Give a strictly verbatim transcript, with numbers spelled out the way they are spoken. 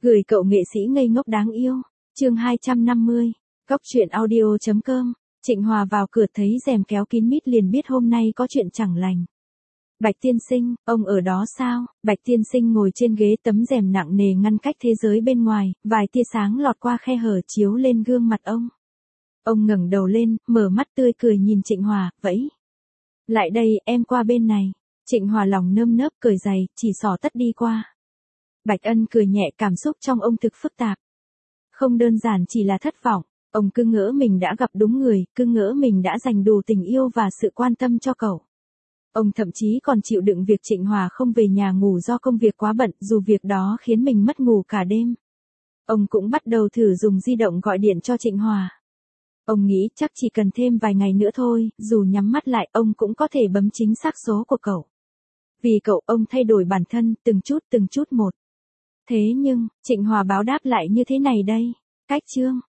Gửi cậu nghệ sĩ ngây ngốc đáng yêu. Chương hai trăm năm mươi. Cóc truyện audio chấm com. Trịnh Hòa vào cửa thấy rèm kéo kín mít liền biết hôm nay có chuyện chẳng lành. Bạch tiên sinh, ông ở đó sao? Bạch tiên sinh ngồi trên ghế, tấm rèm nặng nề ngăn cách thế giới bên ngoài, vài tia sáng lọt qua khe hở chiếu lên gương mặt ông. Ông ngẩng đầu lên, mở mắt tươi cười nhìn Trịnh Hòa, vẫy. Lại đây, em qua bên này. Trịnh Hòa lòng nơm nớp cười dày, chỉ xỏ tất đi qua. Bạch Ân cười nhẹ, cảm xúc trong ông thực phức tạp. Không đơn giản chỉ là thất vọng, ông cứ ngỡ mình đã gặp đúng người, cứ ngỡ mình đã dành đủ tình yêu và sự quan tâm cho cậu. Ông thậm chí còn chịu đựng việc Trịnh Hòa không về nhà ngủ do công việc quá bận, dù việc đó khiến mình mất ngủ cả đêm. Ông cũng bắt đầu thử dùng di động gọi điện cho Trịnh Hòa. Ông nghĩ chắc chỉ cần thêm vài ngày nữa thôi, dù nhắm mắt lại ông cũng có thể bấm chính xác số của cậu. Vì cậu, ông thay đổi bản thân, từng chút từng chút một. Thế nhưng, Trịnh Hòa báo đáp lại như thế này đây. Cách chương.